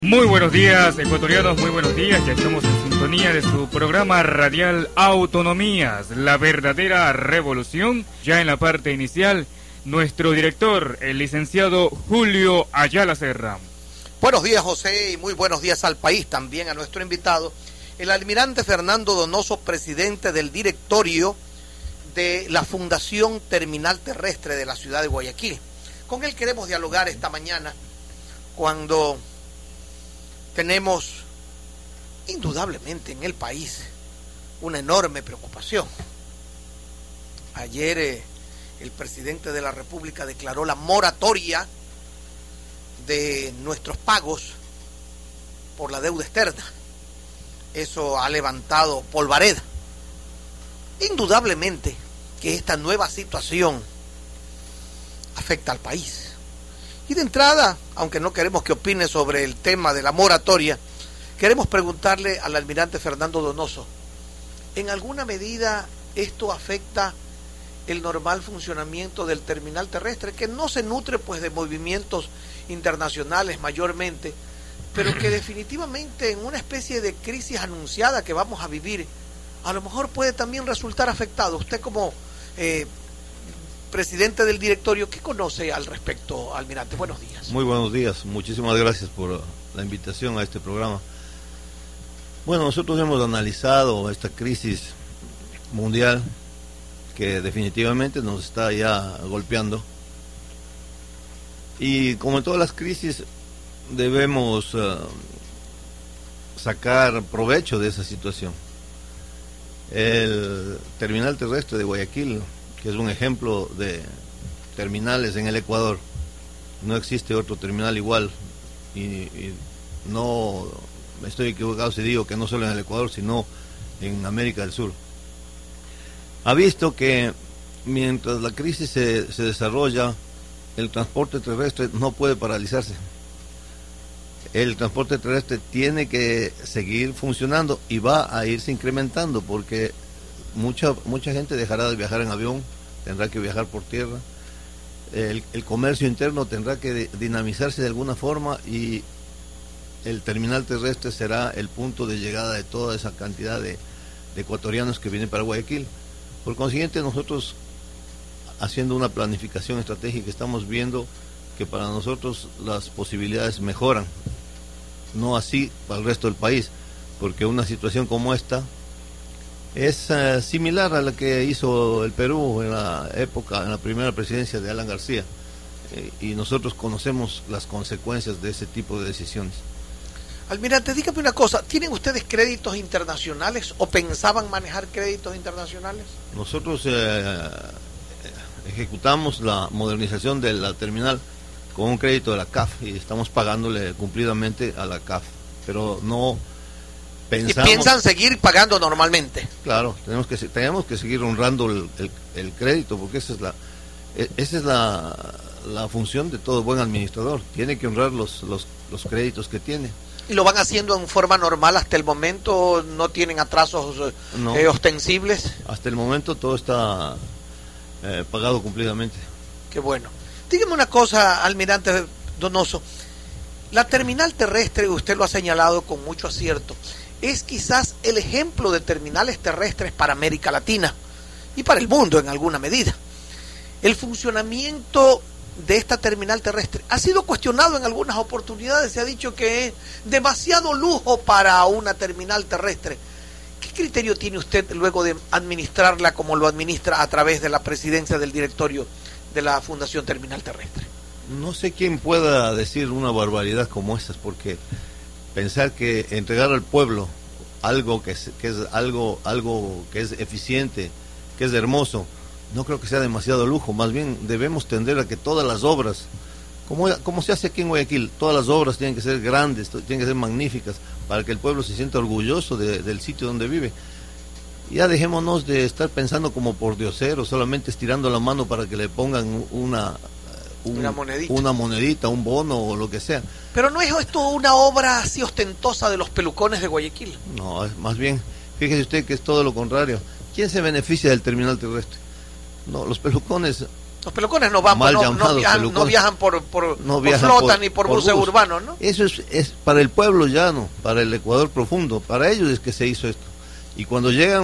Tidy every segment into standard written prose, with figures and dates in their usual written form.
Muy buenos días, ecuatorianos, muy buenos días. Ya estamos en sintonía de su programa radial Autonomías, la verdadera revolución. Ya en la parte inicial, nuestro director, el licenciado Julio Ayala Serra. Buenos días, José, y muy buenos días al país, también a nuestro invitado, el almirante Fernando Donoso, presidente del directorio de la Fundación Terminal Terrestre de la ciudad de Guayaquil. Con él queremos dialogar esta mañana cuando tenemos indudablemente en el país una enorme preocupación. Ayer el presidente de la República declaró la moratoria de nuestros pagos por la deuda externa. Eso ha levantado polvareda. Indudablemente que esta nueva situación afecta al país. Y de entrada, aunque no queremos que opine sobre el tema de la moratoria, queremos preguntarle al almirante Fernando Donoso, ¿en alguna medida esto afecta el normal funcionamiento del terminal terrestre, que no se nutre pues de movimientos internacionales mayormente, pero que definitivamente en una especie de crisis anunciada que vamos a vivir, a lo mejor puede también resultar afectado? Usted como presidente del directorio, ¿qué conoce al respecto, almirante? Buenos días. Muy buenos días, muchísimas gracias por la invitación a este programa. Bueno, nosotros hemos analizado esta crisis mundial que definitivamente nos está ya golpeando, y como en todas las crisis debemos sacar provecho de esa situación. El terminal terrestre de Guayaquil, que es un ejemplo de terminales en el Ecuador, no existe otro terminal igual, y no estoy equivocado si digo que no solo en el Ecuador, sino en América del Sur. Ha visto que mientras la crisis se desarrolla, el transporte terrestre no puede paralizarse. El transporte terrestre tiene que seguir funcionando y va a irse incrementando, porque mucha gente dejará de viajar en avión, tendrá que viajar por tierra. El comercio interno tendrá que dinamizarse de alguna forma, y el terminal terrestre será el punto de llegada de toda esa cantidad de ecuatorianos que vienen para Guayaquil. Por consiguiente, nosotros, haciendo una planificación estratégica, estamos viendo que para nosotros las posibilidades mejoran, no así para el resto del país, porque una situación como esta es similar a la que hizo el Perú en la primera presidencia de Alan García, y nosotros conocemos las consecuencias de ese tipo de decisiones. Almirante, dígame una cosa, ¿tienen ustedes créditos internacionales o pensaban manejar créditos internacionales? Nosotros ejecutamos la modernización de la terminal con un crédito de la CAF, y estamos pagándole cumplidamente a la CAF, pero no pensamos... ¿Y piensan seguir pagando normalmente? Claro, tenemos que seguir honrando el crédito, porque esa es la función de todo buen administrador. Tiene que honrar los créditos que tiene. ¿Y lo van haciendo en forma normal hasta el momento? ¿No tienen atrasos ostensibles? Hasta el momento todo está pagado cumplidamente. Qué bueno. Dígame una cosa, almirante Donoso. La terminal terrestre, usted lo ha señalado con mucho acierto, es quizás el ejemplo de terminales terrestres para América Latina y para el mundo en alguna medida. El funcionamiento de esta terminal terrestre ha sido cuestionado en algunas oportunidades. Se ha dicho que es demasiado lujo para una terminal terrestre. ¿Qué criterio tiene usted luego de administrarla como lo administra a través de la presidencia del directorio de la Fundación Terminal Terrestre? No sé quién pueda decir una barbaridad como estas, porque pensar que entregar al pueblo algo que es algo que es eficiente, que es hermoso, no creo que sea demasiado lujo. Más bien debemos tender a que todas las obras, como se hace aquí en Guayaquil, todas las obras tienen que ser grandes, tienen que ser magníficas, para que el pueblo se sienta orgulloso del sitio donde vive. Ya dejémonos de estar pensando como por dioseros, solamente estirando la mano para que le pongan una monedita, un bono o lo que sea. Pero no es esto una obra así ostentosa de los pelucones de Guayaquil. No, más bien, fíjese usted que es todo lo contrario. ¿Quién se beneficia del terminal terrestre? No, los pelucones Los pelucones no van, mal no llamados viajan, pelucones. no viajan por flota ni por buses urbanos, ¿no? Eso es para el pueblo llano, para el Ecuador profundo, para ellos es que se hizo esto. Y cuando llegan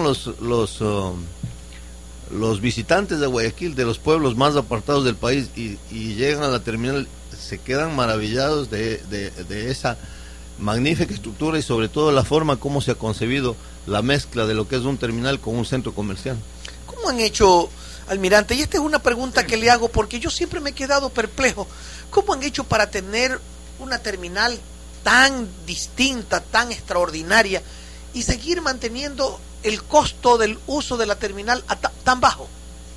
los visitantes de Guayaquil, de los pueblos más apartados del país, y llegan a la terminal, se quedan maravillados de esa magnífica estructura y sobre todo la forma como se ha concebido la mezcla de lo que es un terminal con un centro comercial. ¿Cómo han hecho, almirante? Y esta es una pregunta que le hago porque yo siempre me he quedado perplejo. ¿Cómo han hecho para tener una terminal tan distinta, tan extraordinaria y seguir manteniendo el costo del uso de la terminal tan bajo?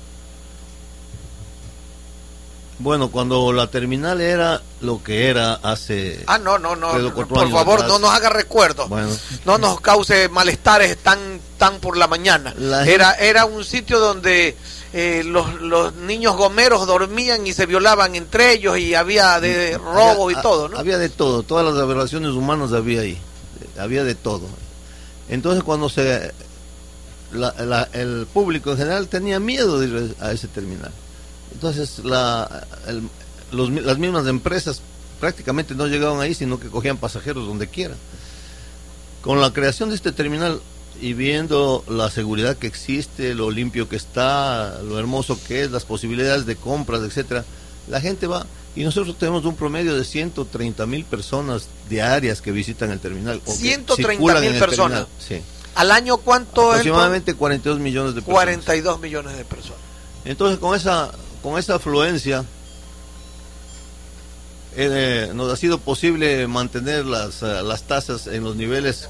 Bueno, cuando la terminal era lo que era hace... No, por favor, atrás, no nos haga recuerdos. Bueno. No nos cause malestares tan por la mañana. Era un sitio donde los niños gomeros dormían y se violaban entre ellos y había de robos y todo, ¿no? Había de todo, todas las aberraciones humanas había ahí, había de todo. Entonces cuando el público en general tenía miedo de ir a ese terminal. Entonces las mismas empresas prácticamente no llegaban ahí, sino que cogían pasajeros donde quiera. Con la creación de este terminal y viendo la seguridad que existe, lo limpio que está, lo hermoso que es, las posibilidades de compras, etcétera, la gente va, y nosotros tenemos un promedio de 130,000 personas diarias que visitan el terminal. 130,000 personas. Sí. ¿Al año cuánto? Aproximadamente 42 millones de personas. 42 millones de personas. Entonces con esa afluencia nos ha sido posible mantener las tasas en los niveles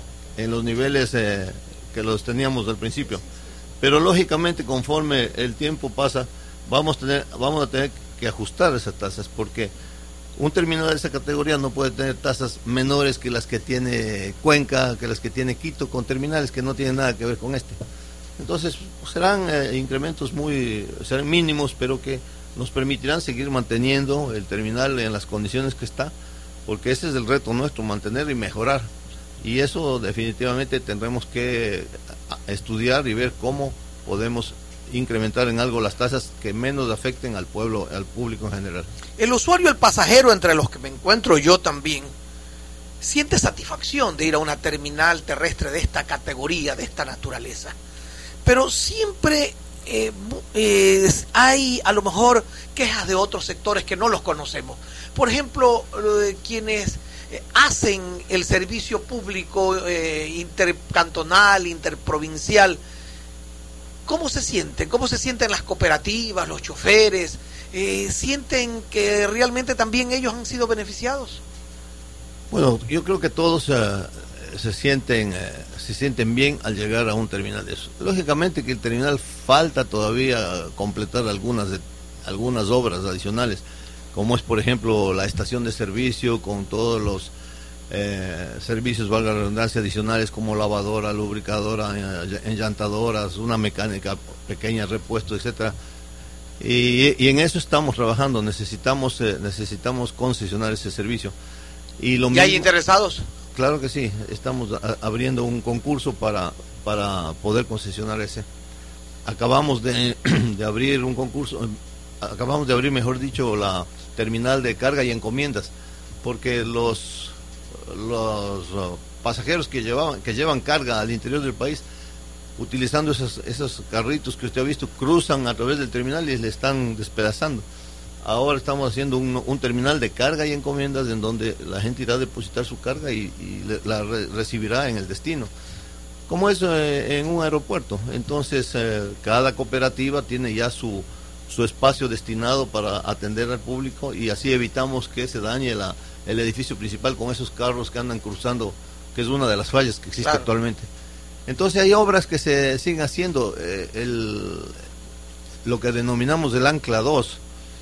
que los teníamos al principio, pero lógicamente conforme el tiempo pasa vamos a tener que ajustar esas tasas, porque un terminal de esa categoría no puede tener tasas menores que las que tiene Cuenca, que las que tiene Quito, con terminales que no tienen nada que ver con este. Entonces serán incrementos serán mínimos, pero que nos permitirán seguir manteniendo el terminal en las condiciones que está, porque ese es el reto nuestro, mantener y mejorar. Y eso definitivamente tendremos que estudiar y ver cómo podemos incrementar en algo las tasas que menos afecten al pueblo, al público en general. El usuario, el pasajero, entre los que me encuentro yo también, siente satisfacción de ir a una terminal terrestre de esta categoría, de esta naturaleza. Pero siempre hay a lo mejor quejas de otros sectores que no los conocemos. Por ejemplo, quienes hacen el servicio público intercantonal, interprovincial. ¿Cómo se sienten? ¿Cómo se sienten las cooperativas, los choferes? ¿Sienten que realmente también ellos han sido beneficiados? Bueno, yo creo que todos se sienten bien al llegar a un terminal de eso. Lógicamente que el terminal falta todavía completar algunas obras adicionales, como es por ejemplo la estación de servicio con todos los servicios, valga la redundancia, adicionales como lavadora, lubricadora, enllantadoras, una mecánica pequeña, repuesto, etcétera. Y en eso estamos trabajando. Necesitamos concesionar ese servicio. Y lo ¿Ya hay interesados? Claro que sí, estamos abriendo un concurso para poder concesionar ese. Acabamos de abrir un concurso, mejor dicho, la terminal de carga y encomiendas, porque los pasajeros que llevan carga al interior del país, utilizando esos carritos que usted ha visto, cruzan a través del terminal y le están despedazando. Ahora estamos haciendo un terminal de carga y encomiendas en donde la gente irá a depositar su carga y la recibirá en el destino, como es en un aeropuerto. Entonces cada cooperativa tiene ya su espacio destinado para atender al público, y así evitamos que se dañe el edificio principal con esos carros que andan cruzando, que es una de las fallas que existe actualmente. Entonces hay obras que se siguen haciendo, lo que denominamos el Ancla 2,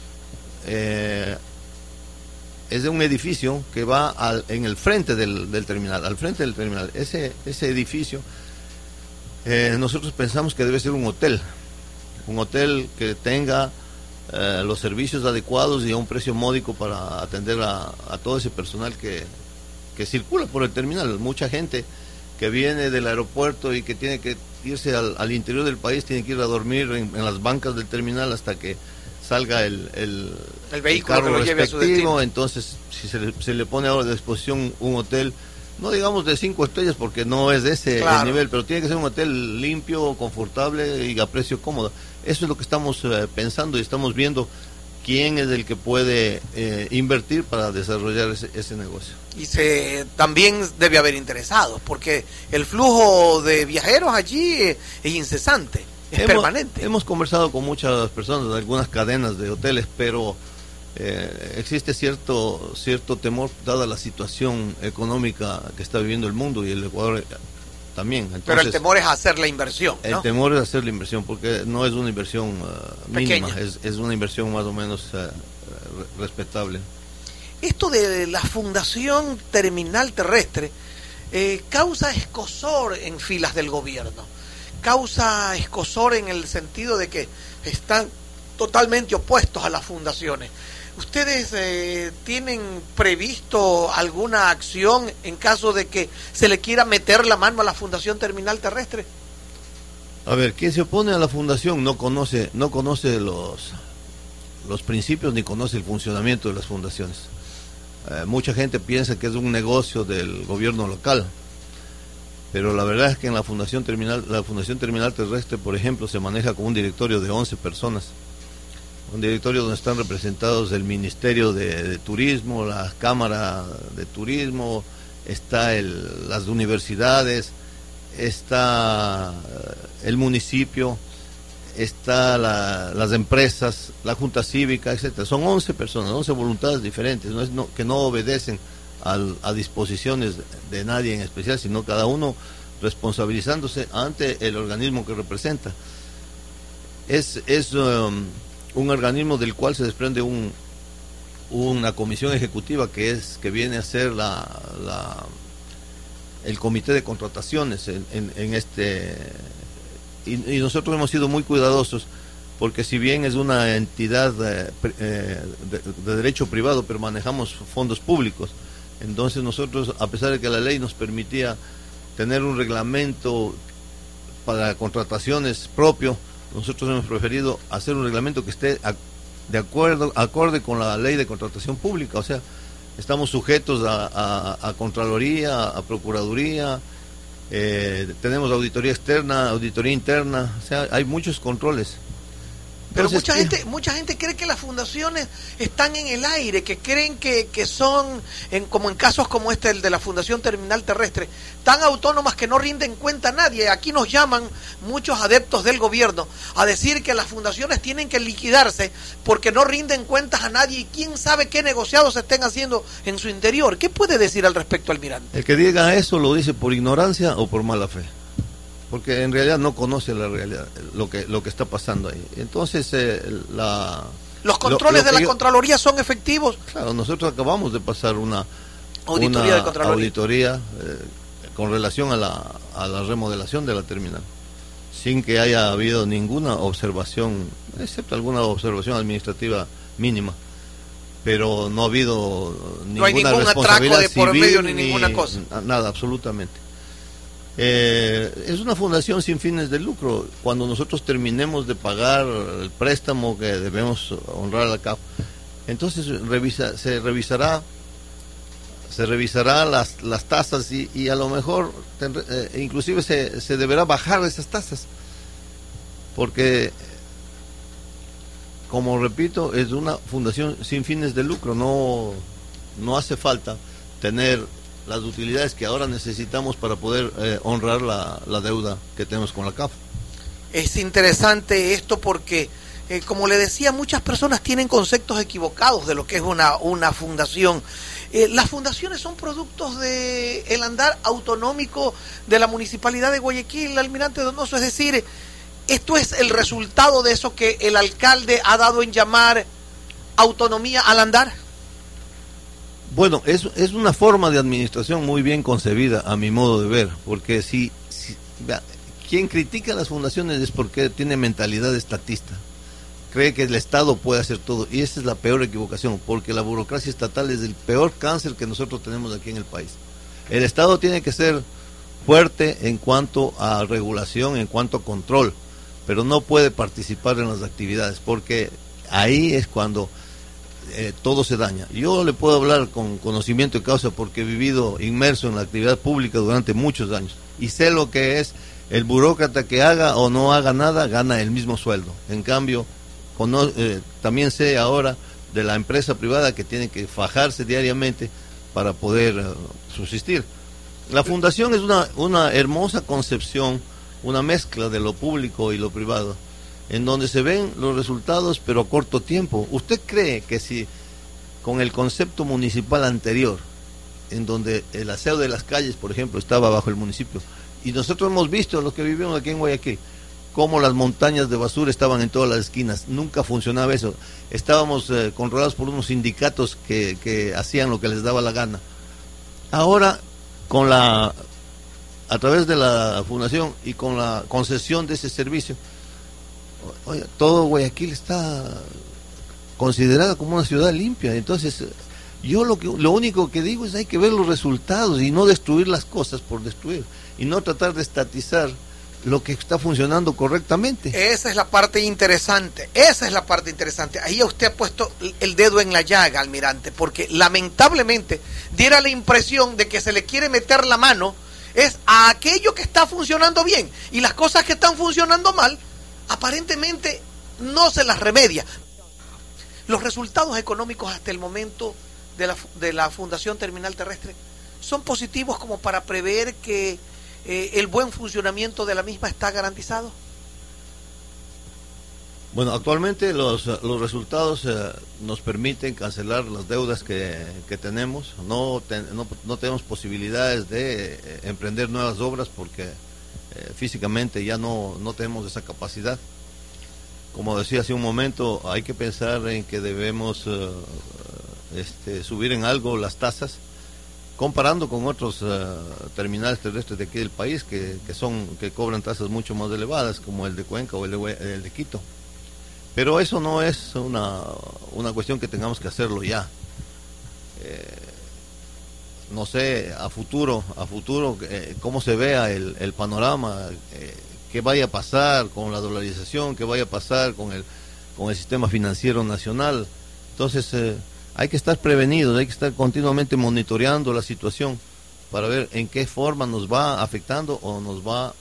es de un edificio que va en el frente del terminal, al frente del terminal. Ese edificio, nosotros pensamos que debe ser un hotel que tenga los servicios adecuados y a un precio módico para atender a todo ese personal que circula por el terminal. Mucha gente que viene del aeropuerto y que tiene que irse al interior del país, tiene que ir a dormir en las bancas del terminal hasta que salga el vehículo que lo lleve a su destino. Entonces si se le pone ahora a disposición un hotel, no digamos de 5 estrellas porque no es de ese el nivel, pero tiene que ser un hotel limpio, confortable y a precio cómodo. Eso es lo que estamos pensando y estamos viendo quién es el que puede invertir para desarrollar ese negocio. Y también debe haber interesados, porque el flujo de viajeros allí es incesante, es permanente. Hemos conversado con muchas personas de algunas cadenas de hoteles, pero existe cierto temor dada la situación económica que está viviendo el mundo y el Ecuador también. Entonces, pero el temor es hacer la inversión, ¿no? El temor es hacer la inversión, porque no es una inversión mínima, es una inversión más o menos respetable. Esto de la Fundación Terminal Terrestre causa escozor en filas del gobierno, causa escozor en el sentido de que están totalmente opuestos a las fundaciones. ¿Ustedes tienen previsto alguna acción en caso de que se le quiera meter la mano a la Fundación Terminal Terrestre? A ver, quien se opone a la fundación no conoce los principios ni conoce el funcionamiento de las fundaciones. Mucha gente piensa que es un negocio del gobierno local, pero la verdad es que en la Fundación Terminal Terrestre, por ejemplo, se maneja con un directorio de 11 personas. Un directorio donde están representados el Ministerio de Turismo, la Cámara de Turismo, está las universidades, está el municipio, está las empresas, la Junta Cívica, etcétera. Son 11 personas, 11 voluntades diferentes, que no obedecen a disposiciones de nadie en especial, sino cada uno responsabilizándose ante el organismo que representa. Es un organismo del cual se desprende una comisión ejecutiva que viene a ser el comité de contrataciones en este, y nosotros hemos sido muy cuidadosos porque si bien es una entidad de derecho privado, pero manejamos fondos públicos, entonces nosotros, a pesar de que la ley nos permitía tener un reglamento para contrataciones propio, nosotros hemos preferido hacer un reglamento que esté acorde con la ley de contratación pública. O sea, estamos sujetos a Contraloría, a Procuraduría, tenemos auditoría externa, auditoría interna, o sea, hay muchos controles. Pero mucha gente cree que las fundaciones están en el aire, que creen que son, como en casos como este, el de la Fundación Terminal Terrestre, tan autónomas que no rinden cuenta a nadie. Aquí nos llaman muchos adeptos del gobierno a decir que las fundaciones tienen que liquidarse porque no rinden cuentas a nadie y quién sabe qué negociados se estén haciendo en su interior. ¿Qué puede decir al respecto, almirante? El que diga eso lo dice por ignorancia o por mala fe, porque en realidad no conoce la realidad, lo que está pasando ahí. Entonces, ¿los controles de la Contraloría son efectivos? Claro, nosotros acabamos de pasar una auditoría con relación a la remodelación de la terminal, sin que haya habido ninguna observación, excepto alguna observación administrativa mínima, pero no ha habido ninguna hay ningún atraco de por medio ni ninguna cosa. Nada, absolutamente. Es una fundación sin fines de lucro. Cuando nosotros terminemos de pagar el préstamo que debemos honrar a la CAF, entonces se revisará las tasas y a lo mejor inclusive se deberá bajar esas tasas, porque, como repito, es una fundación sin fines de lucro. No hace falta tener las utilidades que ahora necesitamos para poder honrar la deuda que tenemos con la CAF. Es interesante esto porque, como le decía, muchas personas tienen conceptos equivocados de lo que es una fundación. Las fundaciones son productos del andar autonómico de la Municipalidad de Guayaquil, almirante Donoso, es decir, esto es el resultado de eso que el alcalde ha dado en llamar autonomía al andar. Bueno, es una forma de administración muy bien concebida, a mi modo de ver, porque quien critica las fundaciones es porque tiene mentalidad estatista, cree que el Estado puede hacer todo, y esa es la peor equivocación, porque la burocracia estatal es el peor cáncer que nosotros tenemos aquí en el país. El Estado tiene que ser fuerte en cuanto a regulación, en cuanto a control, pero no puede participar en las actividades, porque ahí es cuando todo se daña. Yo le puedo hablar con conocimiento de causa porque he vivido inmerso en la actividad pública durante muchos años y sé lo que es el burócrata que haga o no haga nada, gana el mismo sueldo. En cambio, también sé ahora de la empresa privada que tiene que fajarse diariamente para poder subsistir. La fundación es una hermosa concepción, una mezcla de lo público y lo privado, en donde se ven los resultados pero a corto tiempo. ¿Usted cree que si con el concepto municipal anterior, en donde el aseo de las calles, por ejemplo, estaba bajo el municipio, y nosotros hemos visto, los que vivimos aquí en Guayaquil, cómo las montañas de basura estaban en todas las esquinas, nunca funcionaba eso, estábamos controlados por unos sindicatos que hacían lo que les daba la gana. Ahora, a través de la fundación y con la concesión de ese servicio, oye, todo Guayaquil está considerada como una ciudad limpia. Entonces, yo lo único que digo es hay que ver los resultados y no destruir las cosas por destruir, y no tratar de estatizar lo que está funcionando correctamente. Esa es la parte interesante, Ahí usted ha puesto el dedo en la llaga, almirante, porque lamentablemente diera la impresión de que se le quiere meter la mano es a aquello que está funcionando bien, y las cosas que están funcionando mal aparentemente no se las remedia. Los resultados económicos hasta el momento de la Fundación Terminal Terrestre son positivos como para prever que el buen funcionamiento de la misma está garantizado. Bueno, actualmente los resultados nos permiten cancelar las deudas que tenemos. No tenemos posibilidades de emprender nuevas obras porque físicamente ya no tenemos esa capacidad. Como decía hace un momento, hay que pensar en que debemos subir en algo las tasas, comparando con otros terminales terrestres de aquí del país que cobran tasas mucho más elevadas, como el de Cuenca o el de Quito. Pero eso no es una cuestión que tengamos que hacerlo ya. No sé, a futuro, cómo se vea el panorama, qué vaya a pasar con la dolarización, qué vaya a pasar con el sistema financiero nacional. Entonces, hay que estar prevenidos, hay que estar continuamente monitoreando la situación para ver en qué forma nos va afectando o nos va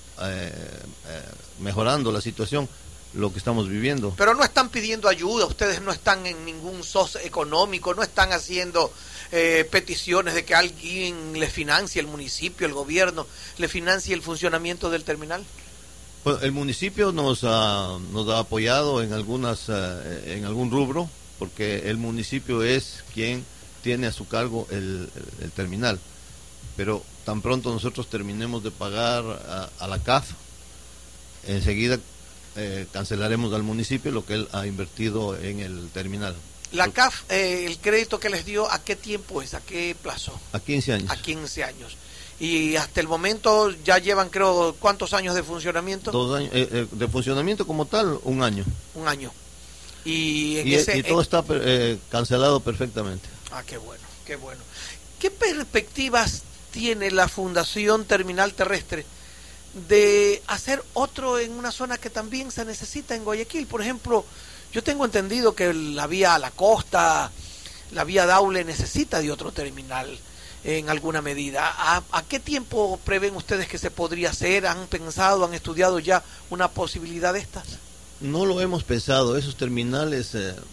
mejorando la situación, lo que estamos viviendo. Pero no están pidiendo ayuda, ustedes no están en ningún SOS económico, no están haciendo peticiones de que alguien les financie, el municipio, el gobierno, le financie el funcionamiento del terminal. Bueno, el municipio nos ha apoyado en algún rubro, porque el municipio es quien tiene a su cargo el terminal. Pero tan pronto nosotros terminemos de pagar a la CAF, enseguida cancelaremos al municipio lo que él ha invertido en el terminal. La CAF, el crédito que les dio, ¿a qué tiempo es? ¿A qué plazo? A 15 años. A 15 años. Y hasta el momento ya llevan, creo, ¿cuántos años de funcionamiento? 2 años. De funcionamiento como tal, 1 año. 1 año. Y todo está cancelado perfectamente. Ah, qué bueno, qué bueno. ¿Qué perspectivas tiene la Fundación Terminal Terrestre de hacer otro en una zona que también se necesita en Guayaquil? Por ejemplo, yo tengo entendido que la vía a la costa, la vía Daule necesita de otro terminal en alguna medida. ¿A qué tiempo prevén ustedes que se podría hacer? ¿Han pensado, han estudiado ya una posibilidad de estas? No lo hemos pensado. Esos terminales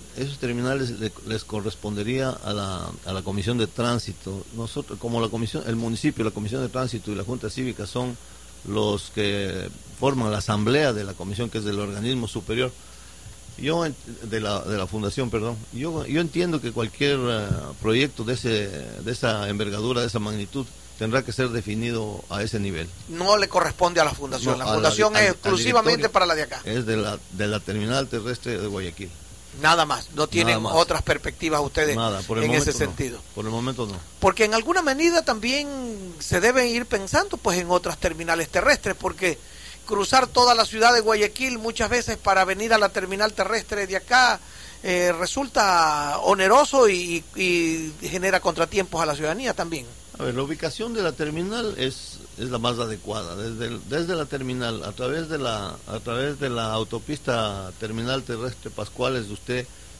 les correspondería a la Comisión de Tránsito. Nosotros, como el municipio, la Comisión de Tránsito y la Junta Cívica son los que forman la asamblea de la comisión, que es del organismo superior. De la fundación, perdón. Yo entiendo que cualquier proyecto de esa envergadura, de esa magnitud, tendrá que ser definido a ese nivel. No le corresponde a la fundación. No, la fundación es exclusivamente para la de acá. Es de la terminal terrestre de Guayaquil. Nada más. No tienen otras perspectivas ustedes en ese sentido. Por el momento no. Porque en alguna medida también se deben ir pensando pues en otras terminales terrestres, porque cruzar toda la ciudad de Guayaquil muchas veces para venir a la terminal terrestre de acá resulta oneroso y genera contratiempos a la ciudadanía también. A ver, la ubicación de la terminal es la más adecuada. Desde la terminal, a través de la autopista terminal terrestre Pascuales, usted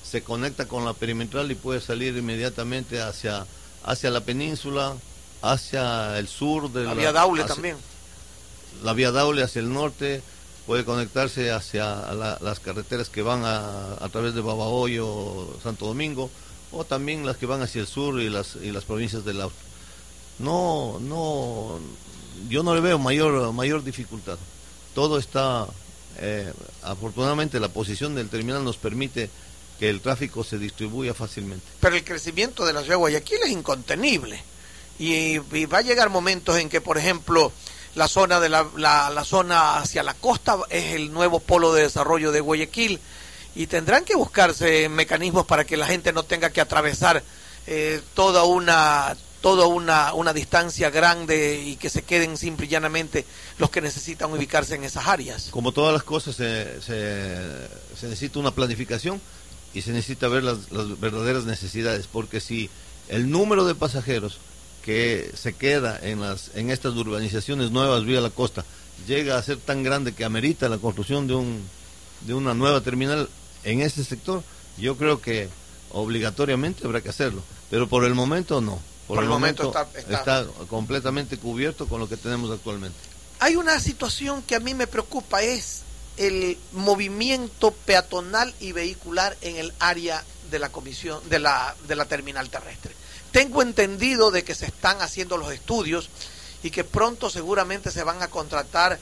se conecta con la perimetral y puede salir inmediatamente hacia la península, hacia el sur de la vía Daule hacia, también. La vía Daule hacia el norte, puede conectarse hacia las carreteras que van a través de Babahoyo, Santo Domingo, o también las que van hacia el sur y las provincias del Austria. No, yo no le veo mayor dificultad. Todo está, afortunadamente la posición del terminal nos permite que el tráfico se distribuya fácilmente. Pero el crecimiento de la ciudad de Guayaquil es incontenible y va a llegar momentos en que, por ejemplo, la zona de la zona hacia la costa es el nuevo polo de desarrollo de Guayaquil y tendrán que buscarse mecanismos para que la gente no tenga que atravesar toda una distancia grande y que se queden simple y llanamente los que necesitan ubicarse en esas áreas. Como todas las cosas se necesita una planificación y se necesita ver las verdaderas necesidades, porque si el número de pasajeros que se queda en estas urbanizaciones nuevas vía la costa llega a ser tan grande que amerita la construcción de una nueva terminal en ese sector, yo creo que obligatoriamente habrá que hacerlo, pero por el momento no. Por el momento está completamente cubierto con lo que tenemos actualmente. Hay una situación que a mí me preocupa, es el movimiento peatonal y vehicular en el área de la comisión de la terminal terrestre. Tengo entendido de que se están haciendo los estudios y que pronto seguramente se van a contratar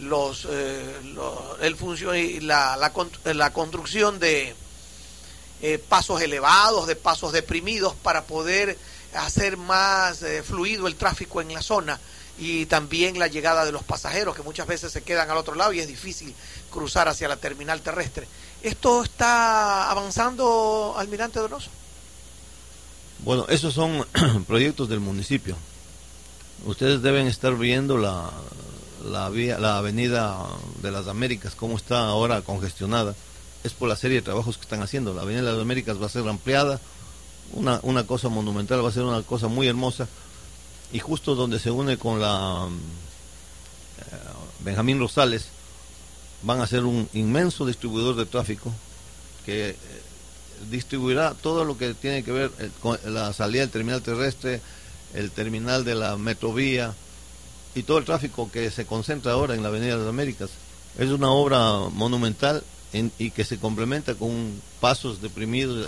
la construcción de pasos elevados, de pasos deprimidos para poder hacer más fluido el tráfico en la zona y también la llegada de los pasajeros que muchas veces se quedan al otro lado y es difícil cruzar hacia la terminal terrestre. ¿Esto está avanzando, almirante Donoso? Bueno, esos son proyectos del municipio. Ustedes deben estar viendo la avenida de las Américas, cómo está ahora congestionada. Es por la serie de trabajos que están haciendo. La avenida de las Américas va a ser ampliada, una cosa monumental, va a ser una cosa muy hermosa. Y justo donde se une con la Benjamín Rosales, van a ser un inmenso distribuidor de tráfico que distribuirá todo lo que tiene que ver con la salida del terminal terrestre, el terminal de la Metrovía y todo el tráfico que se concentra ahora en la Avenida de las Américas. Es una obra monumental y que se complementa con pasos deprimidos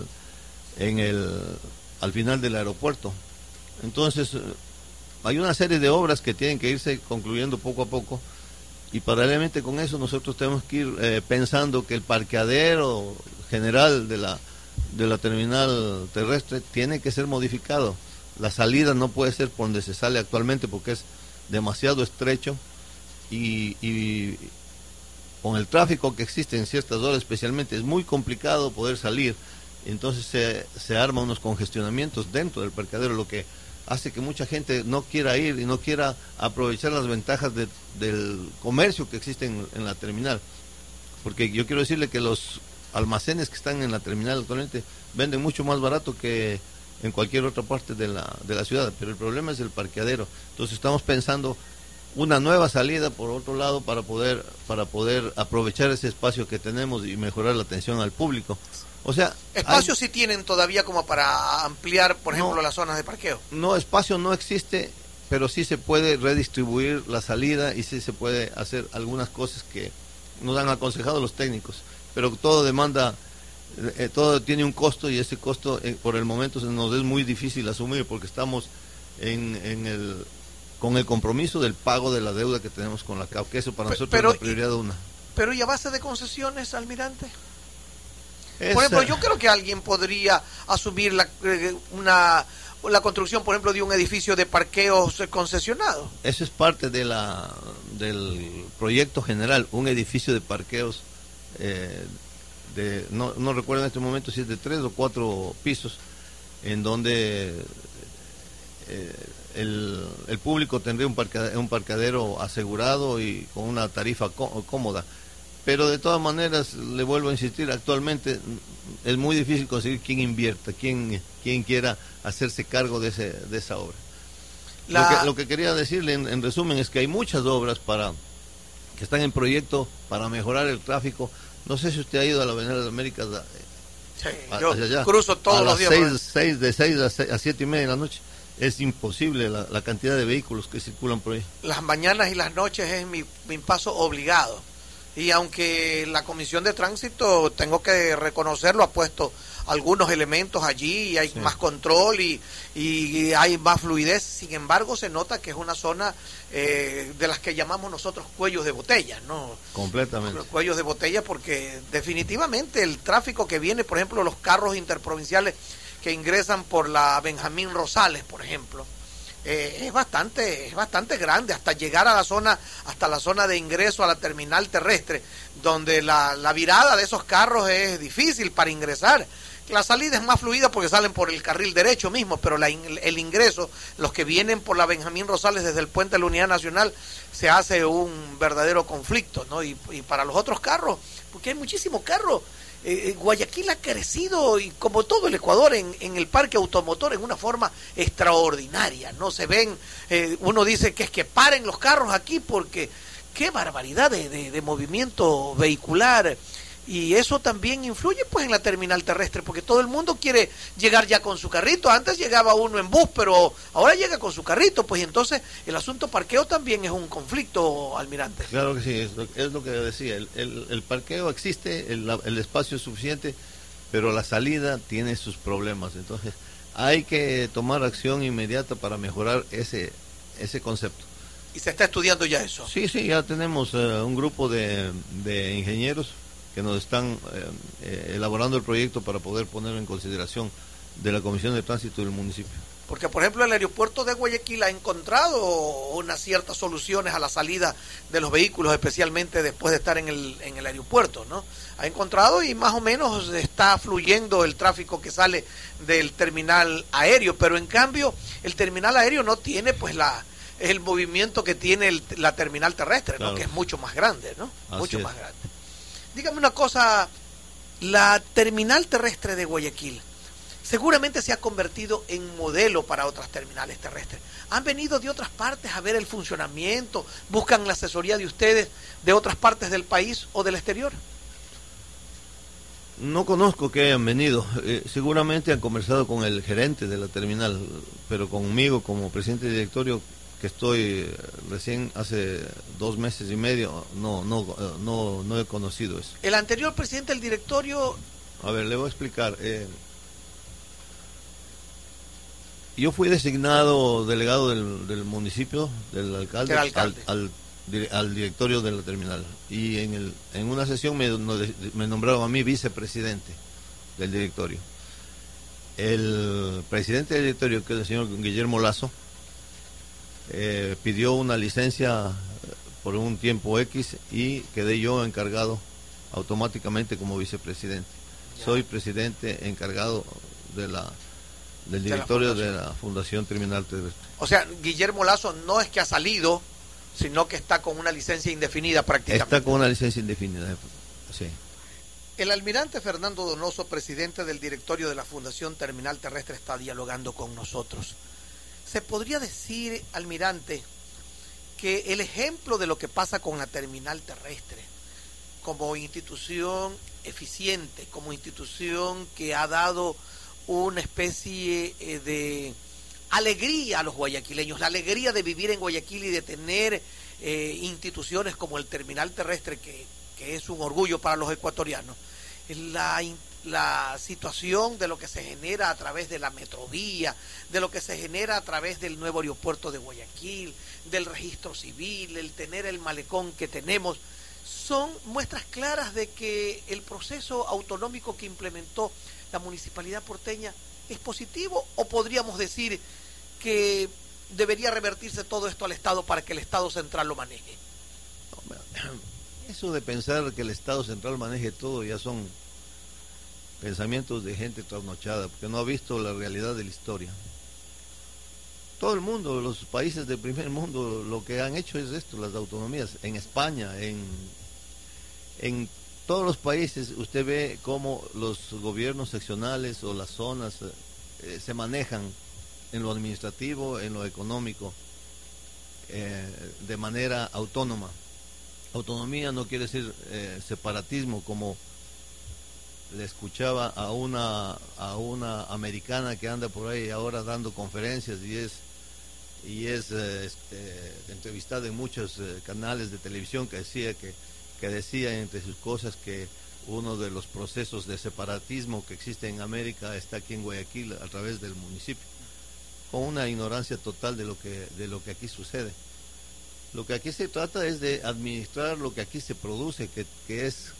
al final del aeropuerto. Entonces hay una serie de obras que tienen que irse concluyendo poco a poco, y paralelamente con eso nosotros tenemos que ir pensando que el parqueadero general de la terminal terrestre tiene que ser modificado. La salida no puede ser por donde se sale actualmente porque es demasiado estrecho y con el tráfico que existe en ciertas horas especialmente es muy complicado poder salir. Entonces se arman unos congestionamientos dentro del parqueadero, lo que hace que mucha gente no quiera ir y no quiera aprovechar las ventajas del comercio que existe en la terminal. Porque yo quiero decirle que los almacenes que están en la terminal actualmente venden mucho más barato que en cualquier otra parte de la ciudad, pero el problema es el parqueadero. Entonces estamos pensando una nueva salida por otro lado para poder aprovechar ese espacio que tenemos y mejorar la atención al público. O sea, espacios sí tienen todavía como para ampliar, por ejemplo, las zonas de parqueo. No, espacio no existe, pero sí se puede redistribuir la salida y sí se puede hacer algunas cosas que nos han aconsejado los técnicos, pero todo demanda, todo tiene un costo y ese costo por el momento nos es muy difícil asumir porque estamos con el compromiso del pago de la deuda que tenemos con la CAF, que eso para nosotros es la prioridad una. Pero ¿y a base de concesiones, almirante? Por ejemplo, yo creo que alguien podría asumir la construcción, por ejemplo, de un edificio de parqueos concesionado. Eso es parte del proyecto general, un edificio de parqueos, no recuerdo en este momento si es de 3 o 4 pisos, en donde el público tendría un parqueadero asegurado y con una tarifa cómoda. Pero de todas maneras, le vuelvo a insistir, actualmente es muy difícil conseguir quien invierta, quien quiera hacerse cargo de esa obra. Lo que quería decirle en resumen es que hay muchas obras que están en proyecto para mejorar el tráfico. No sé si usted ha ido a la Avenida de las Américas Sí, yo cruzo todos los días. De 6 a 7 y media de la noche. Es imposible la cantidad de vehículos que circulan por ahí. Las mañanas y las noches es mi paso obligado. Y aunque la Comisión de Tránsito, tengo que reconocerlo, ha puesto algunos elementos allí y hay más control y hay más fluidez, sin embargo se nota que es una zona de las que llamamos nosotros cuellos de botella, ¿no? Completamente. Cuellos de botella, porque definitivamente el tráfico que viene, por ejemplo, los carros interprovinciales que ingresan por la Benjamín Rosales, por ejemplo, es bastante grande hasta llegar a hasta la zona de ingreso a la terminal terrestre, donde la virada de esos carros es difícil para ingresar. La salida es más fluida porque salen por el carril derecho mismo, pero el ingreso, los que vienen por la Benjamín Rosales desde el puente de la Unidad Nacional, se hace un verdadero conflicto, ¿no? Y para los otros carros, porque hay muchísimos carros. Guayaquil ha crecido, y como todo el Ecuador, en el parque automotor en una forma extraordinaria, ¿no? Se ven, uno dice que es que paren los carros aquí porque qué barbaridad de movimiento vehicular. Y eso también influye pues en la terminal terrestre, porque todo el mundo quiere llegar ya con su carrito. Antes llegaba uno en bus, pero ahora llega con su carrito, pues entonces el asunto parqueo también es un conflicto, almirante. Claro que sí, es lo que decía, el parqueo existe, el espacio es suficiente, pero la salida tiene sus problemas. Entonces hay que tomar acción inmediata para mejorar ese concepto. ¿Y se está estudiando ya eso? Sí, ya tenemos un grupo de ingenieros que nos están elaborando el proyecto para poder ponerlo en consideración de la Comisión de Tránsito del municipio. Porque, por ejemplo, el aeropuerto de Guayaquil ha encontrado unas ciertas soluciones a la salida de los vehículos, especialmente después de estar en el aeropuerto, ¿no? Ha encontrado y más o menos está fluyendo el tráfico que sale del terminal aéreo, pero en cambio el terminal aéreo no tiene pues el movimiento que tiene la terminal terrestre, claro, ¿no? Que es mucho más grande, ¿no? Mucho más grande. Dígame una cosa, la terminal terrestre de Guayaquil seguramente se ha convertido en modelo para otras terminales terrestres. ¿Han venido de otras partes a ver el funcionamiento? ¿Buscan la asesoría de ustedes de otras partes del país o del exterior? No conozco que hayan venido. Seguramente han conversado con el gerente de la terminal, pero conmigo como presidente de directorio, que estoy recién hace 2 meses y medio, no he conocido eso. El anterior presidente del directorio... A ver, le voy a explicar. Yo fui designado delegado del municipio, del alcalde. Al directorio de la terminal. Y en una sesión me nombraron a mí vicepresidente del directorio. El presidente del directorio, que es el señor Guillermo Lazo, pidió una licencia por un tiempo X y quedé yo encargado automáticamente como vicepresidente. Soy presidente encargado del directorio de la Fundación Terminal Terrestre. O sea, Guillermo Lazo no es que ha salido, sino que está con una licencia indefinida prácticamente. Está con una licencia indefinida, sí. El almirante Fernando Donoso, presidente del directorio de la Fundación Terminal Terrestre, está dialogando con nosotros. ¿Se podría decir, almirante, que el ejemplo de lo que pasa con la terminal terrestre, como institución eficiente, como institución que ha dado una especie de alegría a los guayaquileños, la alegría de vivir en Guayaquil y de tener instituciones como el terminal terrestre, que es un orgullo para los ecuatorianos, la situación de lo que se genera a través de la metrovía, de lo que se genera a través del nuevo aeropuerto de Guayaquil, del registro civil, el tener el malecón que tenemos, son muestras claras de que el proceso autonómico que implementó la municipalidad porteña es positivo, o podríamos decir que debería revertirse todo esto al Estado para que el Estado central lo maneje. Eso de pensar que el Estado central maneje todo ya son pensamientos de gente trasnochada, porque no ha visto la realidad de la historia. Todo el mundo, los países del primer mundo, lo que han hecho es esto, las autonomías. En España, en todos los países, usted ve cómo los gobiernos seccionales o las zonas se manejan en lo administrativo, en lo económico, de manera autónoma. Autonomía no quiere decir separatismo, como le escuchaba a una americana que anda por ahí ahora dando conferencias y es entrevistada en muchos canales de televisión, que decía entre sus cosas que uno de los procesos de separatismo que existe en América está aquí en Guayaquil a través del municipio, con una ignorancia total de lo que aquí sucede. Lo que aquí se trata es de administrar lo que aquí se produce, que es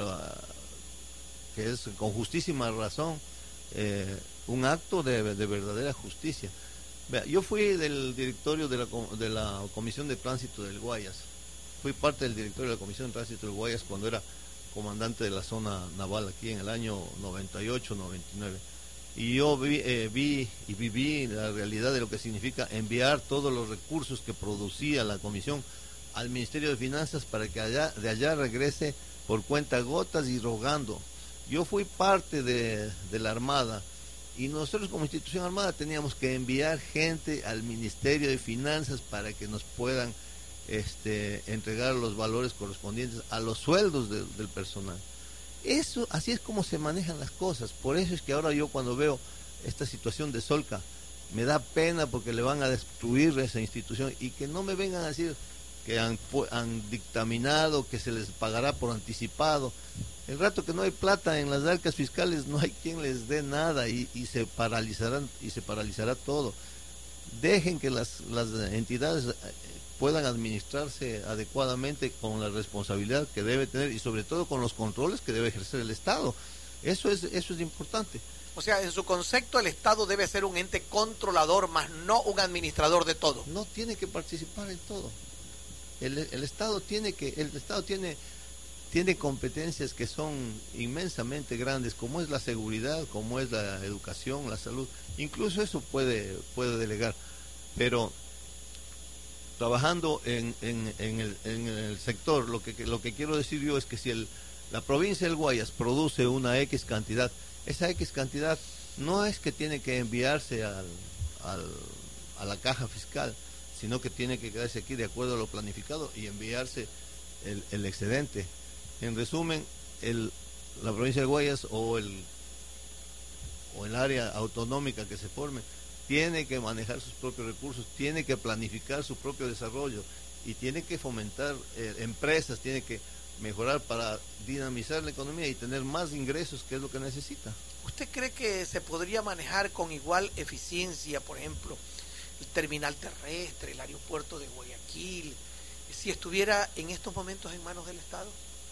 con justísima razón un acto de verdadera justicia. Vea, yo fui del directorio de la Comisión de Tránsito del Guayas. Fui parte del directorio de la Comisión de Tránsito del Guayas cuando era comandante de la zona naval aquí en el año 98-99. Y yo vi y viví la realidad de lo que significa enviar todos los recursos que producía la comisión al Ministerio de Finanzas para que de allá regrese por cuenta gotas y rogando. Yo fui parte de la Armada y nosotros como institución armada teníamos que enviar gente al Ministerio de Finanzas para que nos puedan entregar los valores correspondientes a los sueldos del personal. Eso, así es como se manejan las cosas. Por eso es que ahora yo cuando veo esta situación de Solca me da pena, porque le van a destruir esa institución, y que no me vengan a decir que han dictaminado que se les pagará por anticipado. El rato que no hay plata en las arcas fiscales, no hay quien les dé nada y se paralizará todo. Dejen que las entidades puedan administrarse adecuadamente con la responsabilidad que debe tener y sobre todo con los controles que debe ejercer el Estado. Eso es importante. O sea, en su concepto el Estado debe ser un ente controlador, más no un administrador de todo. No tiene que participar en todo. El Estado tiene competencias que son inmensamente grandes, como es la seguridad, como es la educación, la salud. Incluso eso puede delegar, pero trabajando en el sector, lo que quiero decir yo es que si la provincia del Guayas produce una X cantidad, esa X cantidad no es que tiene que enviarse a la caja fiscal, sino que tiene que quedarse aquí de acuerdo a lo planificado y enviarse el excedente. En resumen, la provincia del Guayas o el área autonómica que se forme tiene que manejar sus propios recursos, tiene que planificar su propio desarrollo y tiene que fomentar empresas, tiene que mejorar para dinamizar la economía y tener más ingresos, que es lo que necesita. ¿Usted cree que se podría manejar con igual eficiencia, por ejemplo, el terminal terrestre, el aeropuerto de Guayaquil, si estuviera en estos momentos en manos del Estado?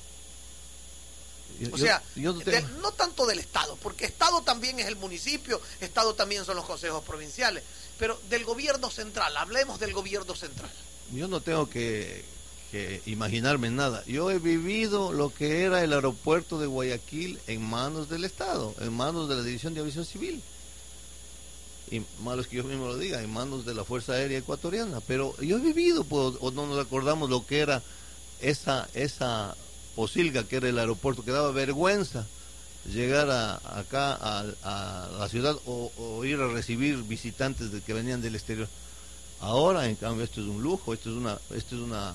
No tanto del Estado, porque Estado también es el municipio, Estado también son los consejos provinciales, pero del gobierno central, hablemos del gobierno central. Yo no tengo que imaginarme nada. Yo he vivido lo que era el aeropuerto de Guayaquil en manos del Estado, en manos de la División de Aviación Civil. Y malo es que yo mismo lo diga, en manos de la Fuerza Aérea Ecuatoriana. Pero yo he vivido, pues, o no nos acordamos lo que era esa Posilga, que era el aeropuerto, que daba vergüenza llegar acá a la ciudad o ir a recibir visitantes que venían del exterior. Ahora, en cambio, esto es un lujo, esto es una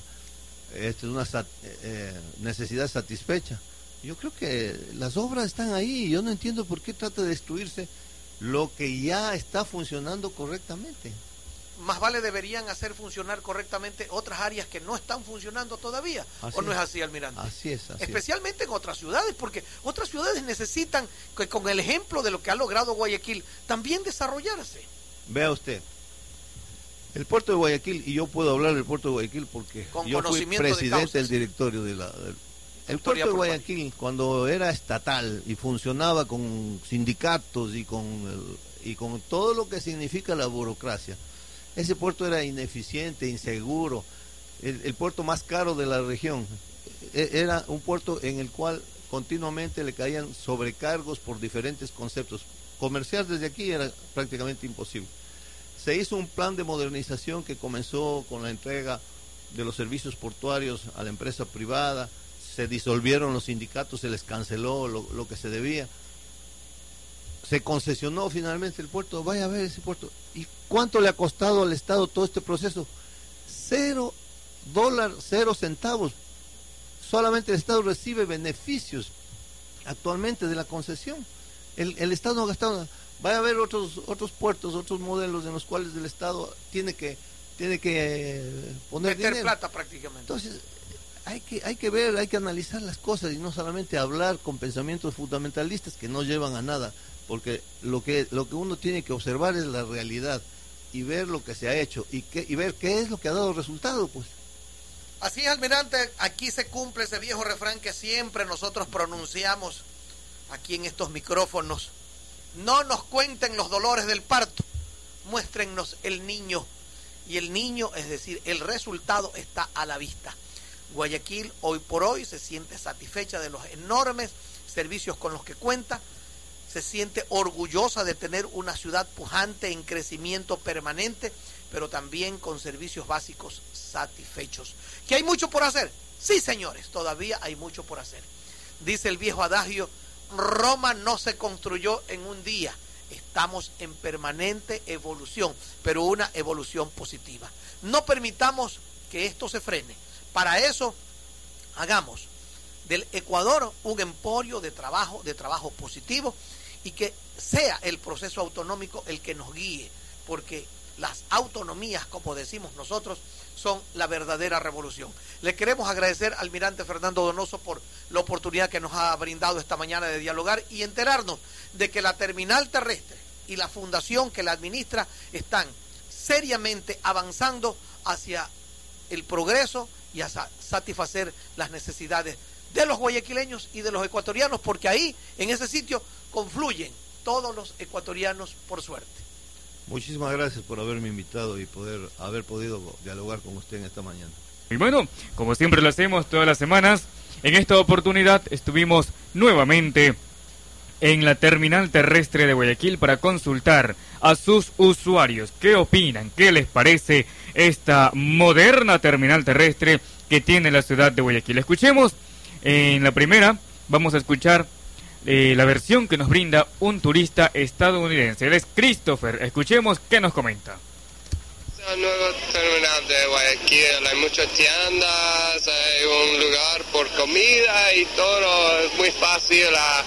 necesidad satisfecha. Yo creo que las obras están ahí. Yo no entiendo por qué trata de destruirse lo que ya está funcionando correctamente. Más vale deberían hacer funcionar correctamente otras áreas que no están funcionando todavía. ¿O no es así, almirante? Así es. Especialmente en otras ciudades, porque otras ciudades necesitan, que con el ejemplo de lo que ha logrado Guayaquil, también desarrollarse. Vea usted, el puerto de Guayaquil, y yo puedo hablar del puerto de Guayaquil porque yo fui presidente del directorio el puerto de Guayaquil, cuando era estatal y funcionaba con sindicatos y con todo lo que significa la burocracia, ese puerto era ineficiente, inseguro, el puerto más caro de la región. Era un puerto en el cual continuamente le caían sobrecargos por diferentes conceptos. Comerciar desde aquí era prácticamente imposible. Se hizo un plan de modernización que comenzó con la entrega de los servicios portuarios a la empresa privada, se disolvieron los sindicatos, se les canceló lo que se debía. Se concesionó finalmente el puerto. Vaya a ver ese puerto. ¿Y cuánto le ha costado al Estado todo este proceso? $0, 0 centavos. Solamente el Estado recibe beneficios actualmente de la concesión. El Estado no ha gastado. Va a haber otros puertos, otros modelos en los cuales el Estado tiene que poner meter dinero. Plata prácticamente. Entonces, hay que ver, hay que analizar las cosas y no solamente hablar con pensamientos fundamentalistas que no llevan a nada, porque lo que uno tiene que observar es la realidad y ver lo que se ha hecho y ver qué es lo que ha dado resultado, pues. Así es, almirante, aquí se cumple ese viejo refrán que siempre nosotros pronunciamos aquí en estos micrófonos. No nos cuenten los dolores del parto, muéstrennos el niño. Y el niño, es decir, el resultado está a la vista. Guayaquil hoy por hoy se siente satisfecha de los enormes servicios con los que cuenta, se siente orgullosa de tener una ciudad pujante en crecimiento permanente, pero también con servicios básicos satisfechos. ¿Que hay mucho por hacer? Sí, señores, todavía hay mucho por hacer. Dice el viejo adagio, Roma no se construyó en un día. Estamos en permanente evolución, pero una evolución positiva. No permitamos que esto se frene. Para eso, hagamos del Ecuador un emporio de trabajo positivo, y que sea el proceso autonómico el que nos guíe, porque las autonomías, como decimos nosotros, son la verdadera revolución. Le queremos agradecer al almirante Fernando Donoso por la oportunidad que nos ha brindado esta mañana de dialogar y enterarnos de que la terminal terrestre y la fundación que la administra están seriamente avanzando hacia el progreso y a satisfacer las necesidades de los guayaquileños y de los ecuatorianos, porque ahí, en ese sitio, confluyen todos los ecuatorianos, por suerte. Muchísimas gracias por haberme invitado y haber podido dialogar con usted en esta mañana. Y bueno, como siempre lo hacemos todas las semanas, en esta oportunidad estuvimos nuevamente en la terminal terrestre de Guayaquil para consultar a sus usuarios qué opinan, qué les parece esta moderna terminal terrestre que tiene la ciudad de Guayaquil. Escuchemos en la primera, vamos a escuchar la versión que nos brinda un turista estadounidense. Él es Christopher. Escuchemos qué nos comenta. El nuevo terminal de Guayaquil, hay muchas tiendas, hay un lugar por comida y todo, es muy fácil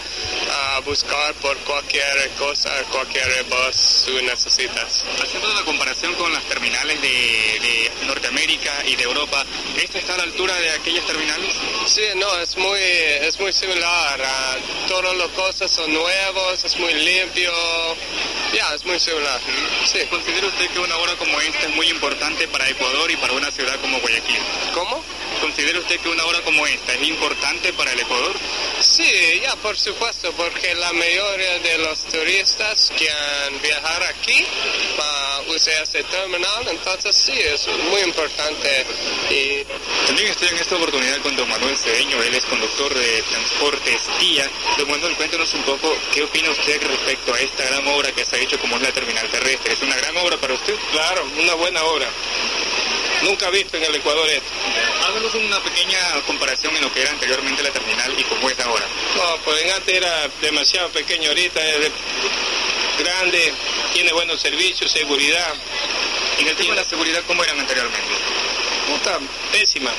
a buscar por cualquier cosa, cualquier bus tú necesitas. Haciendo la comparación con las terminales de Norteamérica y de Europa, ¿esta está a la altura de aquellas terminales? Sí, no, es muy similar, todas las cosas son nuevos, es muy limpio, es muy similar. Sí. ¿Considera usted que una obra como esta es muy importante para Ecuador y para una ciudad como Guayaquil? ¿Cómo? ¿Considera usted que una obra como esta es importante para el Ecuador? Sí, por supuesto, porque la mayoría de los turistas quieren viajar aquí para usar este terminal, entonces sí, es muy importante. Y también estoy en esta oportunidad con don Manuel Cedeño, él es conductor de transportes TIA. Don Manuel, cuéntenos un poco, ¿qué opina usted respecto a esta gran obra que se ha hecho como es la terminal terrestre? ¿Es una gran obra para usted? Claro, una buena obra. Nunca he visto en el Ecuador esto. Háganos una pequeña comparación en lo que era anteriormente la terminal y cómo es ahora. No, pues en antes era demasiado pequeño, ahorita es grande, tiene buenos servicios, seguridad. ¿En el tema de la seguridad cómo eran anteriormente? Está pésima.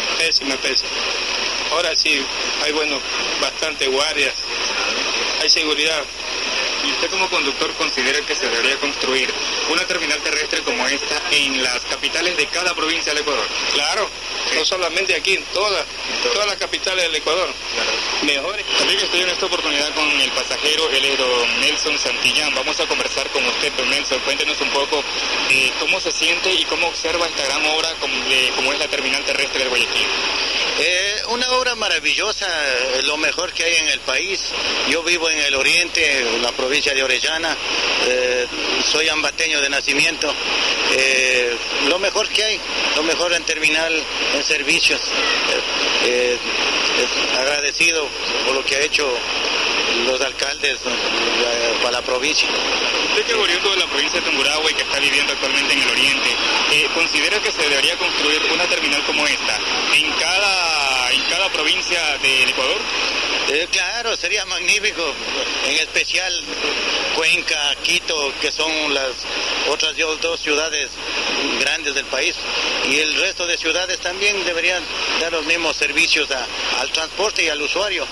Ahora sí, hay bastante guardias, hay seguridad. ¿Y usted como conductor considera que se debería construir una terminal terrestre como esta en las capitales de cada provincia del Ecuador? Claro, sí. No solamente aquí, en todas las capitales del Ecuador. Claro. Mejores. También estoy en esta oportunidad con el pasajero, él es don Nelson Santillán. Vamos a conversar con usted, don Nelson. Cuéntenos un poco cómo se siente y cómo observa esta gran obra como es la terminal terrestre de Guayaquil. Una obra maravillosa, lo mejor que hay en el país. Yo vivo en el oriente, la provincia de Orellana, soy ambateño de nacimiento. Lo mejor que hay, lo mejor en terminal, en servicios. Agradecido por lo que ha hecho los alcaldes para la provincia. Usted que es oriundo de la provincia de Tungurahua y que está viviendo actualmente en el oriente, ¿considera que se debería construir una terminal como esta en cada provincia del Ecuador? Claro, sería magnífico, en especial Cuenca, Quito, que son las otras dos ciudades grandes del país, y el resto de ciudades también deberían dar los mismos servicios al transporte y al usuario.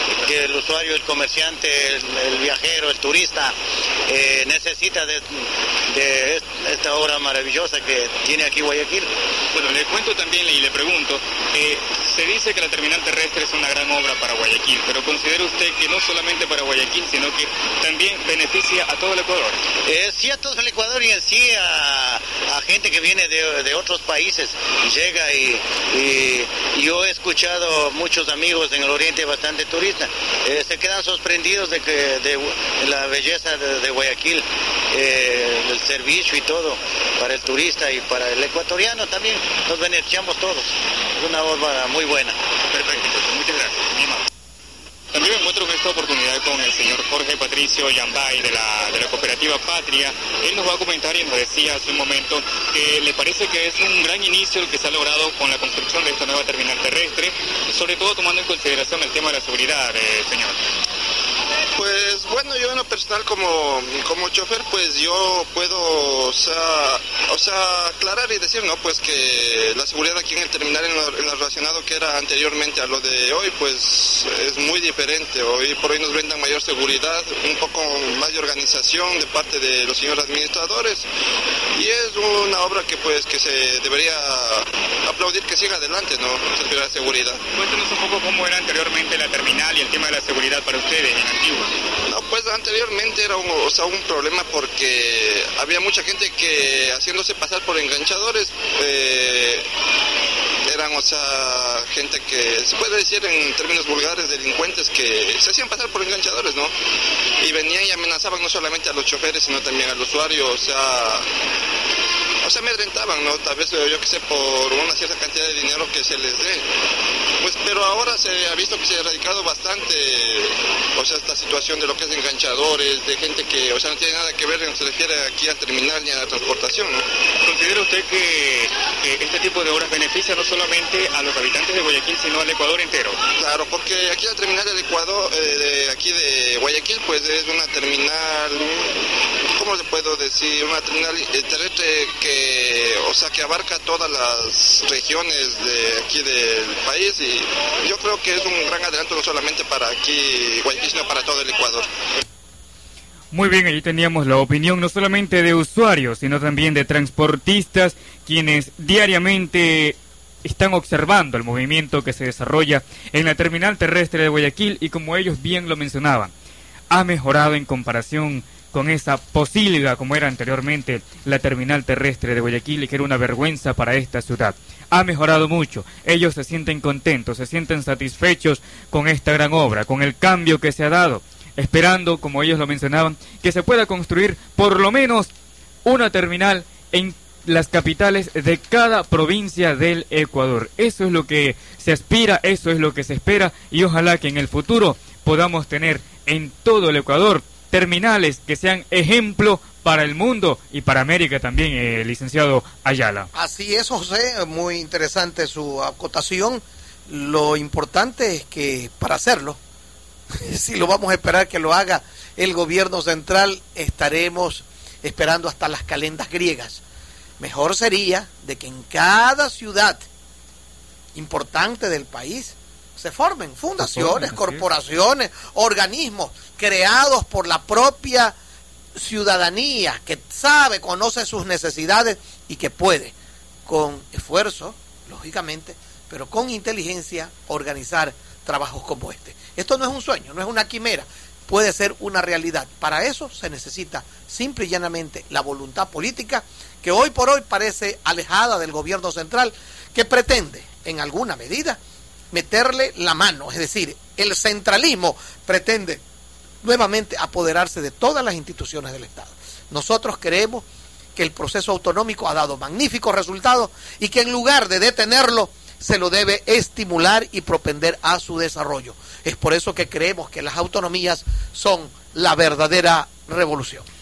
que el usuario, el comerciante, el viajero, el turista necesita de esta obra maravillosa que tiene aquí Guayaquil. Bueno, le cuento también y le pregunto, se dice que la terminal terrestre es una gran obra para Guayaquil, pero ¿considera usted que no solamente para Guayaquil, sino que también beneficia a todo el Ecuador? Sí, a todo el Ecuador y en sí a gente que viene de otros países, llega y yo he escuchado muchos amigos en el oriente, bastante turistas, se quedan sorprendidos de la belleza de Guayaquil, el servicio y todo para el turista y para el ecuatoriano también, nos beneficiamos todos, es una obra muy buena. Perfecto, muchas gracias, mi amable. También me encuentro en esta oportunidad con el señor Jorge Patricio Yambay de la cooperativa Patria. Él nos va a comentar y nos decía hace un momento que le parece que es un gran inicio el que se ha logrado con la construcción de esta nueva terminal terrestre, sobre todo tomando en consideración el tema de la seguridad, señor. Pues bueno, yo en lo personal como chofer, pues yo puedo, o sea, aclarar y decir, ¿no? Pues que la seguridad aquí en el terminal, en lo relacionado que era anteriormente a lo de hoy, pues es muy diferente. Hoy por hoy nos brindan mayor seguridad, un poco más de organización de parte de los señores administradores, y es una obra que pues que se debería aplaudir que siga adelante, ¿no? La seguridad. Cuéntenos un poco cómo era anteriormente la terminal y el tema de la seguridad para ustedes en Antigua. No, pues anteriormente era un problema porque había mucha gente que haciéndose pasar por enganchadores eran, gente que se puede decir en términos vulgares, delincuentes que se hacían pasar por enganchadores, ¿no? Y venían y amenazaban no solamente a los choferes, sino también al usuario, o sea, amedrentaban, ¿no? Tal vez, yo que sé, por una cierta cantidad de dinero que se les dé. Pues, pero ahora se ha visto que se ha erradicado bastante, esta situación de lo que es enganchadores, de gente que, no tiene nada que ver, no se refiere aquí al terminal ni a la transportación, ¿no? ¿Considera usted que este tipo de obras beneficia no solamente a los habitantes de Guayaquil, sino al Ecuador entero? Claro, porque aquí la terminal del Ecuador, aquí de Guayaquil, pues es una terminal, ¿cómo le puedo decir? Una terminal terrestre que abarca todas las regiones de aquí del país, y yo creo que es un gran adelanto no solamente para aquí Guayaquil, sino para todo el Ecuador. Muy bien, allí teníamos la opinión no solamente de usuarios, sino también de transportistas, quienes diariamente están observando el movimiento que se desarrolla en la terminal terrestre de Guayaquil, y como ellos bien lo mencionaban, ha mejorado en comparación con esa posibilidad como era anteriormente la terminal terrestre de Guayaquil, y que era una vergüenza para esta ciudad. Ha mejorado mucho, ellos se sienten contentos, se sienten satisfechos con esta gran obra, con el cambio que se ha dado, esperando, como ellos lo mencionaban, que se pueda construir por lo menos una terminal en las capitales de cada provincia del Ecuador. Eso es lo que se aspira, eso es lo que se espera, y ojalá que en el futuro podamos tener en todo el Ecuador terminales que sean ejemplo para el mundo y para América también, licenciado Ayala. Así es, José, muy interesante su acotación. Lo importante es que para hacerlo, si lo vamos a esperar que lo haga el gobierno central, estaremos esperando hasta las calendas griegas. Mejor sería de que en cada ciudad importante del país se formen fundaciones, corporaciones, organismos creados por la propia ciudadanía que sabe, conoce sus necesidades y que puede, con esfuerzo, lógicamente, pero con inteligencia, organizar trabajos como este. Esto no es un sueño, no es una quimera, puede ser una realidad. Para eso se necesita simple y llanamente la voluntad política, que hoy por hoy parece alejada del gobierno central, que pretende, en alguna medida, meterle la mano, es decir, el centralismo pretende nuevamente apoderarse de todas las instituciones del Estado. Nosotros creemos que el proceso autonómico ha dado magníficos resultados y que en lugar de detenerlo, se lo debe estimular y propender a su desarrollo. Es por eso que creemos que las autonomías son la verdadera revolución.